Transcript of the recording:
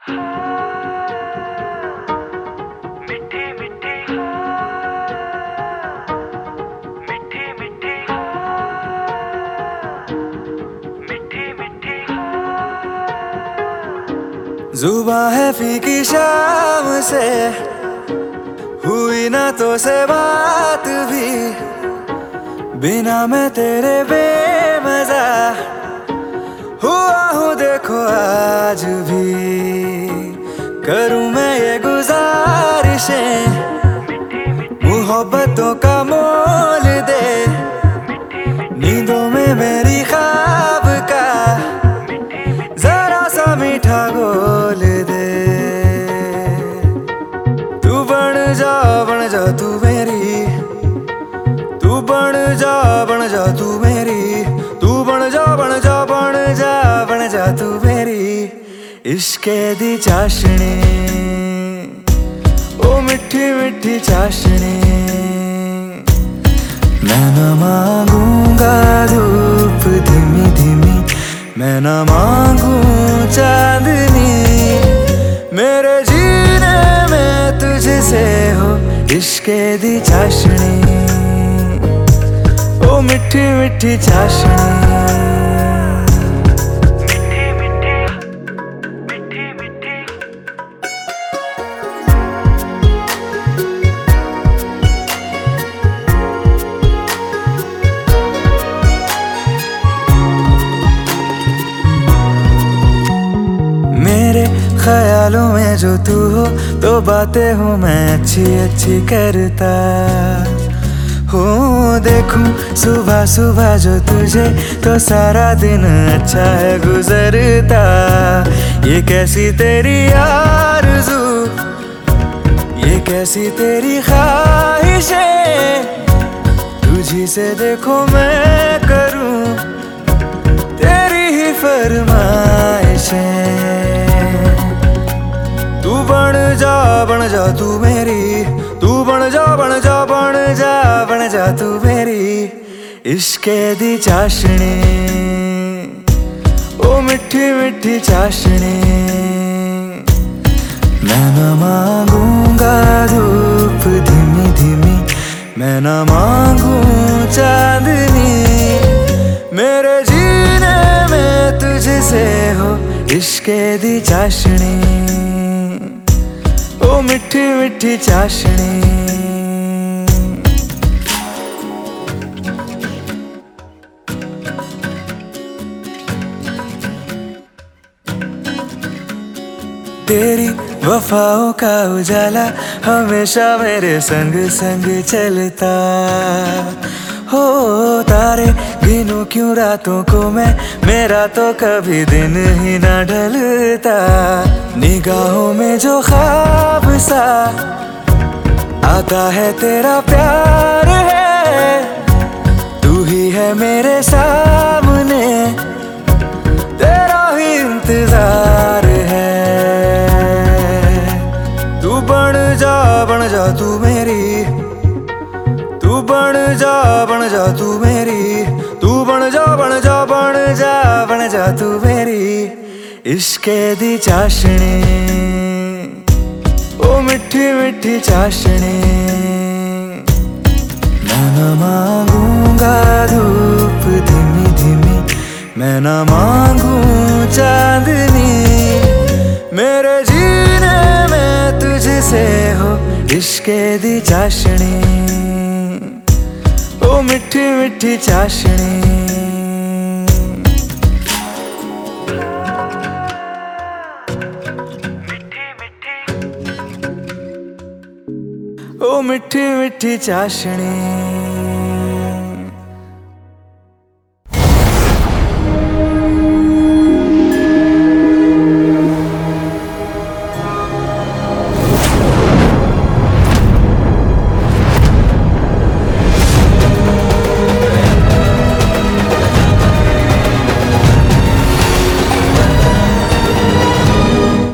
मिठी मिठी मिठी मिठी मिठी मिठी जुबां है फीकी शाम से, हुई ना तो से बात भी, बिना मैं तेरे बेमजा हुआ हूँ देखो आज भी। करूँ मैं ये गुजारिशें, मोहब्बतों का मोल दे, नींदों में मेरी ख्वाब का जरा सा मीठा घोल दे। तू बन जा तू मेरी, तू बन जा तू मेरी, तू बन जा तू मेरी इश्के दी चाशनी, ओ मिठी मिठी चाशनी। मैं न मांगूंगा धूप धीमी धीमी, मैं न मांगू चांदनी, मेरे जीने में तुझसे हो इश्के दी चाशनी, ओ मिठी मिठी चाशनी। मेरे ख्यालों में जो तू हो तो बातें हूँ मैं अच्छी अच्छी करता हूँ। देखूं सुबह सुबह जो तुझे तो सारा दिन अच्छा है गुजरता। ये कैसी तेरी आरज़ू, ये कैसी तेरी ख्वाहिशें, तुझी से देखो मैं करूँ तेरी ही फरमाइशें। तू बन जा तू मेरी, तू बन जा तू मेरी इश्के दी चाशनी, ओ मिठी मिठी चाशनी। मैं न मांगूंगा धूप धीमी धीमी, मैं न मांगू चांदनी, मेरे जीने में तुझसे हो इश्के दी चाशनी, ओ मिठी मिठी चाशनी। तेरी वफाओं का उजाला हमेशा मेरे संग संग चलता हो। तारे गिनूं क्यों रातों को मैं, मेरा तो कभी दिन ही ना ढलता। निगाहों में जो ख्वाब सा आता है तेरा प्यार है, तू ही है मेरे सामने, तेरा ही इंतजार है। तू बन जा तू मेरी, तू बन जा तू मेरी, तू बन जा तू मेरी इश्के दी चाशनी, ओ मिठी मिठी चाशनी। मैं न मांगूंगा धूप धीमी धीमी, मैं न मांगू चांदनी, मेरे जीने में तुझसे हो इश्के दी चाशनी, ओ मिठी मिठी चाशनी। ओ मिठी मिठी चाशनी।